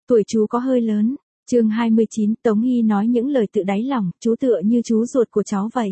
Tuổi chú có hơi lớn. Chương 29, Tống Hy nói những lời tự đáy lòng, chú tựa như chú ruột của cháu vậy.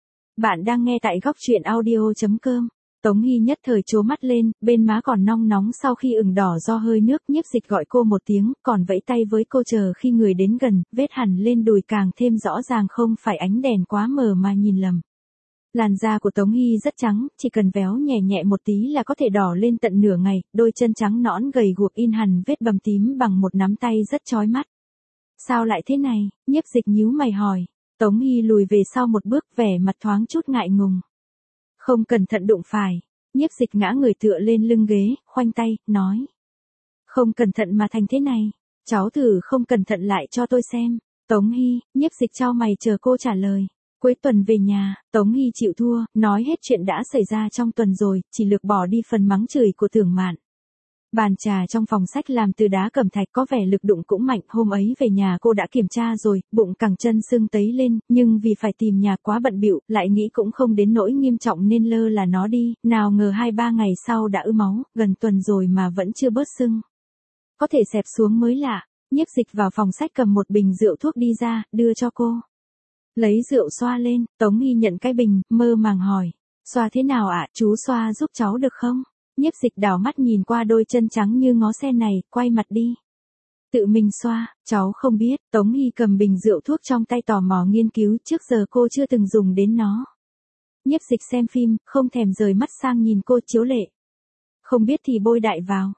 Bạn đang nghe tại góc truyện audio.com. Tống Hy nhất thời trố mắt lên, bên má còn nong nóng sau khi ửng đỏ do hơi nước. Nhiếp Dịch gọi cô một tiếng, còn vẫy tay với cô chờ khi người đến gần, vết hằn lên đùi càng thêm rõ ràng, không phải ánh đèn quá mờ mà nhìn lầm. Làn da của Tống Hy rất trắng, chỉ cần véo nhẹ nhẹ một tí là có thể đỏ lên tận nửa ngày, đôi chân trắng nõn gầy guộc in hằn vết bầm tím bằng một nắm tay rất chói mắt. Sao lại thế này? Nhiếp Dịch nhíu mày hỏi. Tống Hy lùi về sau một bước, vẻ mặt thoáng chút ngại ngùng. Không cẩn thận đụng phải. Nhiếp Dịch ngã người tựa lên lưng ghế, khoanh tay, nói. Không cẩn thận mà thành thế này. Cháu thử không cẩn thận lại cho tôi xem. Tống Hy, Nhiếp Dịch chau mày chờ cô trả lời. Cuối tuần về nhà, Tống Hy chịu thua, nói hết chuyện đã xảy ra trong tuần rồi, chỉ lược bỏ đi phần mắng chửi của Tưởng Mạn. Bàn trà trong phòng sách làm từ đá cẩm thạch có vẻ lực đụng cũng mạnh, hôm ấy về nhà cô đã kiểm tra rồi, bụng cẳng chân sưng tấy lên, nhưng vì phải tìm nhà quá bận bịu, lại nghĩ cũng không đến nỗi nghiêm trọng nên lơ là nó đi, nào ngờ 2-3 ngày sau đã ứ máu, gần tuần rồi mà vẫn chưa bớt sưng. Có thể xẹp xuống mới lạ. Nhiếp Dịch vào phòng sách cầm một bình rượu thuốc đi ra, đưa cho cô. Lấy rượu xoa lên, Tống Hy nhận cái bình, mơ màng hỏi. Xoa thế nào ạ, chú xoa giúp cháu được không? Nhiếp Dịch đảo mắt nhìn qua đôi chân trắng như ngó sen này, quay mặt đi. Tự mình xoa, cháu không biết. Tống Hy cầm bình rượu thuốc trong tay tò mò nghiên cứu, trước giờ cô chưa từng dùng đến nó. Nhiếp Dịch xem phim, không thèm rời mắt sang nhìn cô chiếu lệ. Không biết thì bôi đại vào.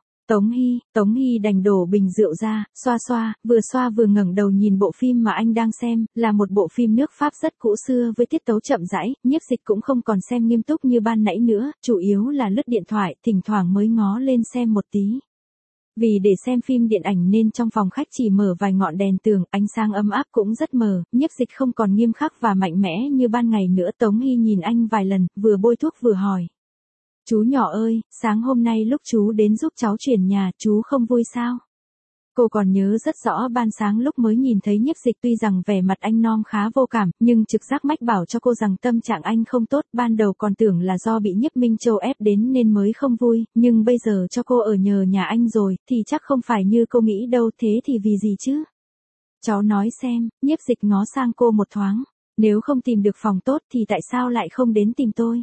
Tống Hy đành đổ bình rượu ra, xoa vừa ngẩng đầu nhìn bộ phim mà anh đang xem, là một bộ phim nước Pháp rất cũ xưa với tiết tấu chậm rãi, Nhiếp Dịch cũng không còn xem nghiêm túc như ban nãy nữa, chủ yếu là lướt điện thoại, thỉnh thoảng mới ngó lên xem một tí. Vì để xem phim điện ảnh nên trong phòng khách chỉ mở vài ngọn đèn tường, ánh sáng ấm áp cũng rất mờ, Nhiếp Dịch không còn nghiêm khắc và mạnh mẽ như ban ngày nữa. Tống Hy nhìn anh vài lần, vừa bôi thuốc vừa hỏi. Chú nhỏ ơi, sáng hôm nay lúc chú đến giúp cháu chuyển nhà, chú không vui sao? Cô còn nhớ rất rõ ban sáng lúc mới nhìn thấy Nhiếp Dịch, tuy rằng vẻ mặt anh non khá vô cảm, nhưng trực giác mách bảo cho cô rằng tâm trạng anh không tốt, ban đầu còn tưởng là do bị Nhiếp Minh Châu ép đến nên mới không vui, nhưng bây giờ cho cô ở nhờ nhà anh rồi, thì chắc không phải như cô nghĩ đâu, thế thì vì gì chứ? Cháu nói xem. Nhiếp Dịch ngó sang cô một thoáng. Nếu không tìm được phòng tốt thì tại sao lại không đến tìm tôi?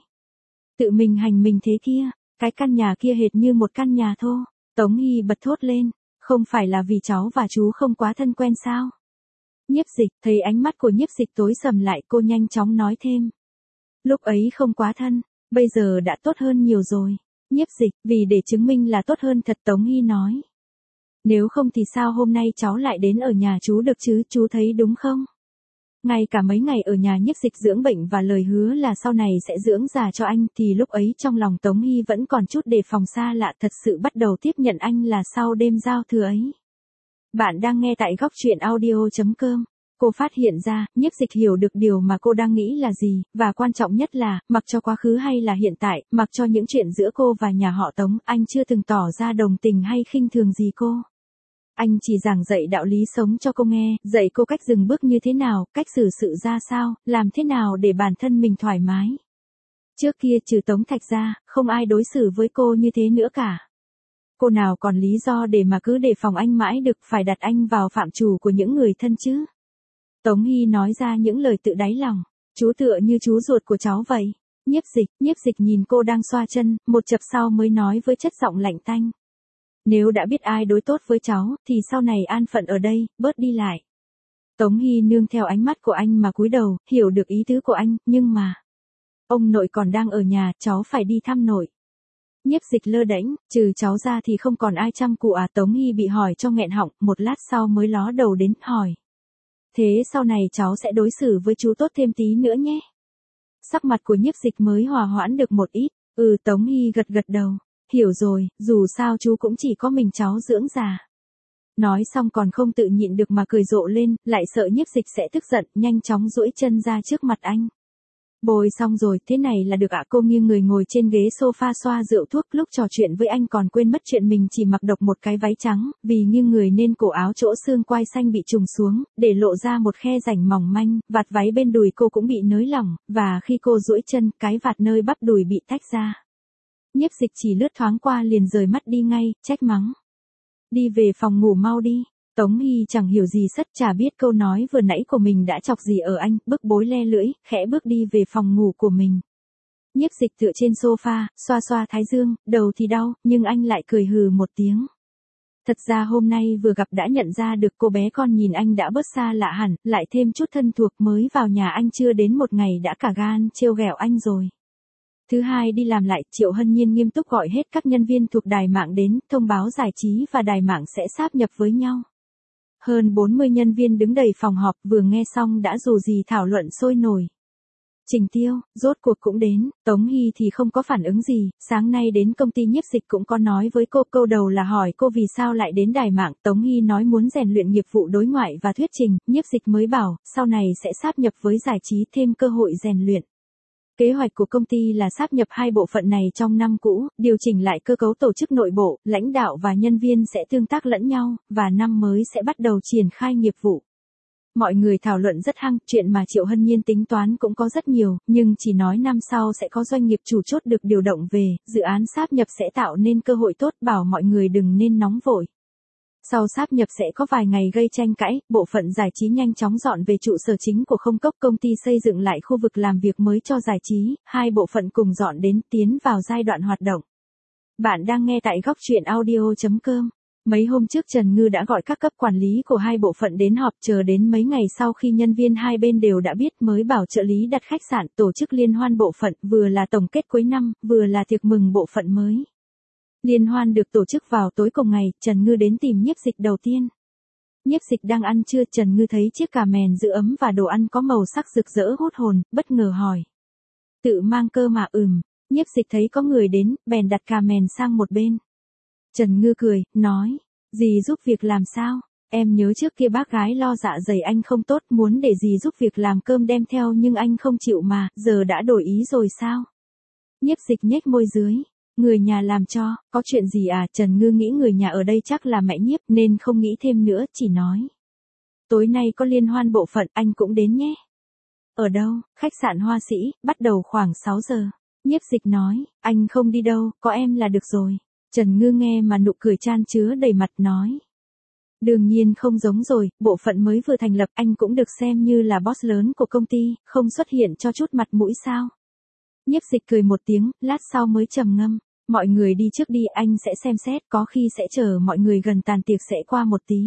Tự mình hành mình thế kia, cái căn nhà kia hệt như một căn nhà thô. Tống Hy bật thốt lên, không phải là vì cháu và chú không quá thân quen sao? Nhiếp Dịch, thấy ánh mắt của Nhiếp Dịch tối sầm lại, cô nhanh chóng nói thêm. Lúc ấy không quá thân, bây giờ đã tốt hơn nhiều rồi. Nhiếp Dịch, vì để chứng minh là tốt hơn thật, Tống Hy nói. Nếu không thì sao hôm nay cháu lại đến ở nhà chú được chứ, chú thấy đúng không? Ngay cả mấy ngày ở nhà Nhiếp Dịch dưỡng bệnh và lời hứa là sau này sẽ dưỡng già cho anh, thì lúc ấy trong lòng Tống Hy vẫn còn chút đề phòng xa lạ, thật sự bắt đầu tiếp nhận anh là sau đêm giao thừa ấy. Bạn đang nghe tại góc truyện audio.com. Cô phát hiện ra, Nhiếp Dịch hiểu được điều mà cô đang nghĩ là gì, và quan trọng nhất là, mặc cho quá khứ hay là hiện tại, mặc cho những chuyện giữa cô và nhà họ Tống, anh chưa từng tỏ ra đồng tình hay khinh thường gì cô. Anh chỉ giảng dạy đạo lý sống cho cô nghe, dạy cô cách dừng bước như thế nào, cách xử sự ra sao, làm thế nào để bản thân mình thoải mái. Trước kia trừ Tống Thạch ra, không ai đối xử với cô như thế nữa cả. Cô nào còn lý do để mà cứ đề phòng anh mãi được, phải đặt anh vào phạm trù của những người thân chứ. Tống Hy nói ra những lời tự đáy lòng. Chú tựa như chú ruột của cháu vậy. Nhiếp Dịch nhìn cô đang xoa chân, một chập sau mới nói với chất giọng lạnh tanh. Nếu đã biết ai đối tốt với cháu, thì sau này an phận ở đây, bớt đi lại. Tống Hy nương theo ánh mắt của anh mà cúi đầu, hiểu được ý tứ của anh, nhưng mà. Ông nội còn đang ở nhà, cháu phải đi thăm nội. Nhiếp Dịch lơ đễnh, trừ cháu ra thì không còn ai chăm cụ à? Tống Hy bị hỏi cho nghẹn họng, một lát sau mới ló đầu đến, hỏi. Thế sau này cháu sẽ đối xử với chú tốt thêm tí nữa nhé. Sắc mặt của Nhiếp Dịch mới hòa hoãn được một ít. Tống Hy gật đầu. Hiểu rồi, dù sao chú cũng chỉ có mình cháu dưỡng già. Nói xong còn không tự nhịn được mà cười rộ lên, lại sợ Nhiếp Dịch sẽ tức giận, nhanh chóng duỗi chân ra trước mặt anh. Bôi xong rồi, thế này là được ạ? Cô nghiêng người ngồi trên ghế sofa xoa rượu thuốc, lúc trò chuyện với anh còn quên mất chuyện mình chỉ mặc độc một cái váy trắng, vì nghiêng người nên cổ áo chỗ xương quai xanh bị trùng xuống, để lộ ra một khe rãnh mỏng manh, vạt váy bên đùi cô cũng bị nới lỏng, và khi cô duỗi chân, cái vạt nơi bắp đùi bị tách ra. Nhiếp Dịch chỉ lướt thoáng qua liền rời mắt đi ngay, trách mắng. Đi về phòng ngủ mau đi. Tống Hy chẳng hiểu gì sất, chả biết câu nói vừa nãy của mình đã chọc gì ở anh, bức bối le lưỡi, khẽ bước đi về phòng ngủ của mình. Nhiếp Dịch tựa trên sofa, xoa xoa thái dương, đầu thì đau, nhưng anh lại cười hừ một tiếng. Thật ra hôm nay vừa gặp đã nhận ra được cô bé con nhìn anh đã bớt xa lạ hẳn, lại thêm chút thân thuộc, mới vào nhà anh chưa đến một ngày đã cả gan trêu ghẹo anh rồi. Thứ hai đi làm lại, Triệu Hân Nhiên nghiêm túc gọi hết các nhân viên thuộc đài mạng đến, thông báo giải trí và đài mạng sẽ sáp nhập với nhau. Hơn 40 nhân viên đứng đầy phòng họp, vừa nghe xong đã dù gì thảo luận sôi nổi. Trình Tiêu, rốt cuộc cũng đến, Tống Hy thì không có phản ứng gì, sáng nay đến công ty Nhiếp Dịch cũng có nói với cô, câu đầu là hỏi cô vì sao lại đến đài mạng, Tống Hy nói muốn rèn luyện nghiệp vụ đối ngoại và thuyết trình, Nhiếp Dịch mới bảo, sau này sẽ sáp nhập với giải trí thêm cơ hội rèn luyện. Kế hoạch của công ty là sáp nhập hai bộ phận này trong năm cũ, điều chỉnh lại cơ cấu tổ chức nội bộ, lãnh đạo và nhân viên sẽ tương tác lẫn nhau, và năm mới sẽ bắt đầu triển khai nghiệp vụ. Mọi người thảo luận rất hăng, chuyện mà Triệu Hân Nhiên tính toán cũng có rất nhiều, nhưng chỉ nói năm sau sẽ có doanh nghiệp chủ chốt được điều động về, dự án sáp nhập sẽ tạo nên cơ hội tốt, bảo mọi người đừng nên nóng vội. Sau sáp nhập sẽ có vài ngày gây tranh cãi, bộ phận giải trí nhanh chóng dọn về trụ sở chính của Không Cốc, công ty xây dựng lại khu vực làm việc mới cho giải trí, hai bộ phận cùng dọn đến, tiến vào giai đoạn hoạt động. Bạn đang nghe tại góc truyện audio.com. Mấy hôm trước Trần Ngư đã gọi các cấp quản lý của hai bộ phận đến họp, chờ đến mấy ngày sau khi nhân viên hai bên đều đã biết mới bảo trợ lý đặt khách sạn, tổ chức liên hoan bộ phận, vừa là tổng kết cuối năm, vừa là tiệc mừng bộ phận mới. Liên hoan được tổ chức vào tối cùng ngày, Trần Ngư đến tìm Nhiếp Dịch đầu tiên. Nhiếp Dịch đang ăn trưa, Trần Ngư thấy chiếc cà mèn giữ ấm và đồ ăn có màu sắc rực rỡ hút hồn, bất ngờ hỏi. Tự mang cơ mà? Nhiếp Dịch thấy có người đến, bèn đặt cà mèn sang một bên. Trần Ngư cười, nói, dì giúp việc làm sao? Em nhớ trước kia bác gái lo dạ dày anh không tốt, muốn để dì giúp việc làm cơm đem theo nhưng anh không chịu mà, giờ đã đổi ý rồi sao? Nhiếp Dịch nhếch môi dưới. Người nhà làm cho, có chuyện gì à? Trần Ngư nghĩ người nhà ở đây chắc là mẹ Nhiếp nên không nghĩ thêm nữa, chỉ nói. Tối nay có liên hoan bộ phận, anh cũng đến nhé. Ở đâu? Khách sạn Hoa Sĩ, bắt đầu khoảng 6 giờ. Nhiếp Dịch nói, anh không đi đâu, có em là được rồi. Trần Ngư nghe mà nụ cười chan chứa đầy mặt, nói. Đương nhiên không giống rồi, bộ phận mới vừa thành lập, anh cũng được xem như là boss lớn của công ty, không xuất hiện cho chút mặt mũi sao? Nhiếp Dịch cười một tiếng, lát sau mới trầm ngâm. Mọi người đi trước đi, anh sẽ xem xét, có khi sẽ chờ mọi người gần tàn tiệc sẽ qua một tí.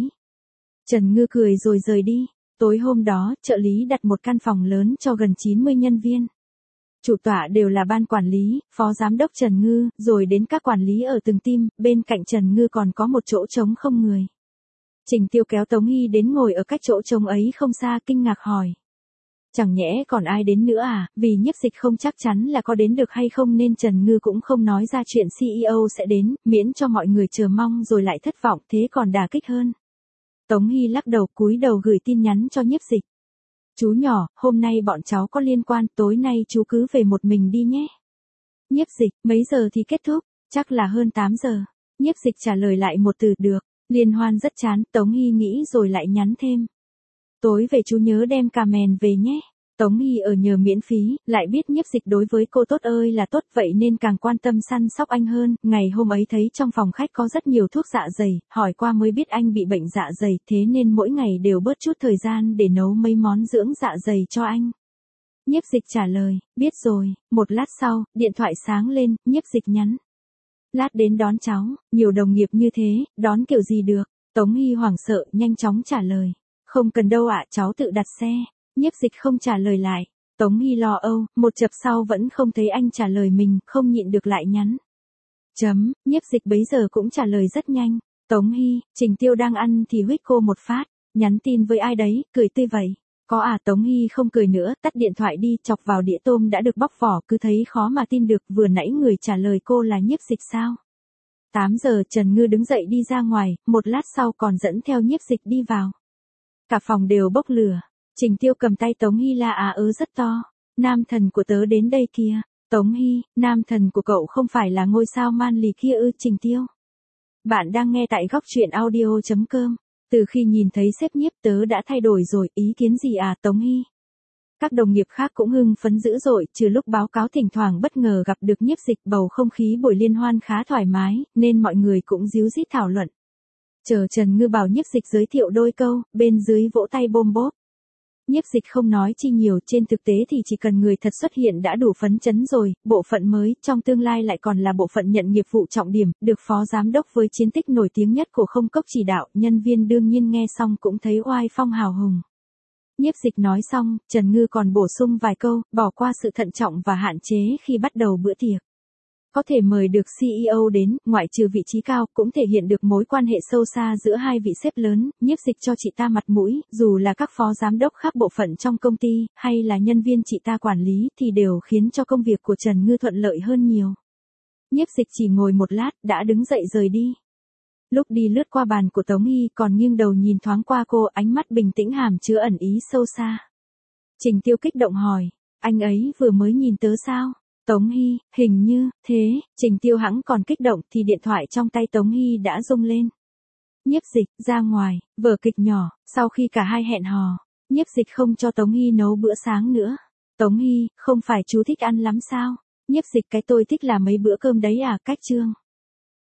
Trần Ngư cười rồi rời đi. Tối hôm đó, trợ lý đặt một căn phòng lớn cho gần 90 nhân viên. Chủ tọa đều là ban quản lý, phó giám đốc Trần Ngư, rồi đến các quản lý ở từng team, bên cạnh Trần Ngư còn có một chỗ trống không người. Trình Tiêu kéo Tống Hy đến ngồi ở cách chỗ trống ấy không xa, kinh ngạc hỏi. Chẳng nhẽ còn ai đến nữa à? Vì Nhiếp Dịch không chắc chắn là có đến được hay không nên Trần Ngư cũng không nói ra chuyện CEO sẽ đến, miễn cho mọi người chờ mong rồi lại thất vọng, thế còn đả kích hơn. Tống Hy lắc đầu, cúi đầu gửi tin nhắn cho Nhiếp Dịch. Chú nhỏ, hôm nay bọn cháu có liên quan, tối nay chú cứ về một mình đi nhé. Nhiếp Dịch, mấy giờ thì kết thúc? Chắc là hơn 8 giờ. Nhiếp Dịch trả lời lại một từ, được. Liên hoan rất chán, Tống Hy nghĩ rồi lại nhắn thêm. Tối về chú nhớ đem cà mèn về nhé. Tống Hy ở nhờ miễn phí, lại biết Nhiếp Dịch đối với cô tốt ơi là tốt, vậy nên càng quan tâm săn sóc anh hơn. Ngày hôm ấy thấy trong phòng khách có rất nhiều thuốc dạ dày, hỏi qua mới biết anh bị bệnh dạ dày, thế nên mỗi ngày đều bớt chút thời gian để nấu mấy món dưỡng dạ dày cho anh. Nhiếp Dịch trả lời, biết rồi. Một lát sau, điện thoại sáng lên, Nhiếp Dịch nhắn. Lát đến đón cháu, nhiều đồng nghiệp như thế, đón kiểu gì được? Tống Hy hoảng sợ, nhanh chóng trả lời. Không cần đâu ạ, cháu tự đặt xe. Nhiếp Dịch không trả lời lại. Tống Hy lo âu, một chập sau vẫn không thấy anh trả lời mình, không nhịn được lại nhắn. Nhiếp Dịch bấy giờ cũng trả lời rất nhanh. Tống Hy, Trình Tiêu đang ăn thì huých cô một phát. Nhắn tin với ai đấy, cười tươi vậy. Có à? Tống Hy không cười nữa, tắt điện thoại đi, chọc vào đĩa tôm đã được bóc vỏ, cứ thấy khó mà tin được, vừa nãy người trả lời cô là Nhiếp Dịch sao? 8 giờ Trần Ngư đứng dậy đi ra ngoài, một lát sau còn dẫn theo Nhiếp Dịch đi vào. Cả phòng đều bốc lửa. Trình Tiêu cầm tay Tống Hy la rất to. Nam thần của tớ đến đây kìa. Tống Hy, nam thần của cậu không phải là ngôi sao man lì kia ư? Trình Tiêu. Bạn đang nghe tại góc truyện audio.com. Từ khi nhìn thấy sếp Nhiếp tớ đã thay đổi rồi, ý kiến gì à? Tống Hy. Các đồng nghiệp khác cũng hưng phấn dữ dội, trừ lúc báo cáo thỉnh thoảng bất ngờ gặp được Nhiếp Dịch, bầu không khí buổi liên hoan khá thoải mái, nên mọi người cũng díu dít thảo luận. Chờ Trần Ngư bảo Nhiếp Dịch giới thiệu đôi câu, bên dưới vỗ tay bôm bốp. Nhiếp Dịch không nói chi nhiều, trên thực tế thì chỉ cần người thật xuất hiện đã đủ phấn chấn rồi, bộ phận mới, trong tương lai lại còn là bộ phận nhận nghiệp vụ trọng điểm, được phó giám đốc với chiến tích nổi tiếng nhất của Không Cốc chỉ đạo, nhân viên đương nhiên nghe xong cũng thấy oai phong hào hùng. Nhiếp Dịch nói xong, Trần Ngư còn bổ sung vài câu, bỏ qua sự thận trọng và hạn chế khi bắt đầu bữa tiệc. Có thể mời được CEO đến, ngoại trừ vị trí cao, cũng thể hiện được mối quan hệ sâu xa giữa hai vị sếp lớn, Nhiếp Dịch cho chị ta mặt mũi, dù là các phó giám đốc khác bộ phận trong công ty, hay là nhân viên chị ta quản lý, thì đều khiến cho công việc của Trần Ngư thuận lợi hơn nhiều. Nhiếp Dịch chỉ ngồi một lát, đã đứng dậy rời đi. Lúc đi lướt qua bàn của Tống Hy còn nghiêng đầu nhìn thoáng qua cô, ánh mắt bình tĩnh hàm chứa ẩn ý sâu xa. Trình Tiêu kích động hỏi, anh ấy vừa mới nhìn tớ sao? Tống Hy, hình như, thế, Trình Tiêu hẵng còn kích động thì điện thoại trong tay Tống Hy đã rung lên. Nhiếp Dịch, ra ngoài, vở kịch nhỏ, sau khi cả hai hẹn hò, Nhiếp Dịch không cho Tống Hy nấu bữa sáng nữa. Tống Hy, không phải chú thích ăn lắm sao? Nhiếp Dịch, cái tôi thích là mấy bữa cơm đấy à, cách chương.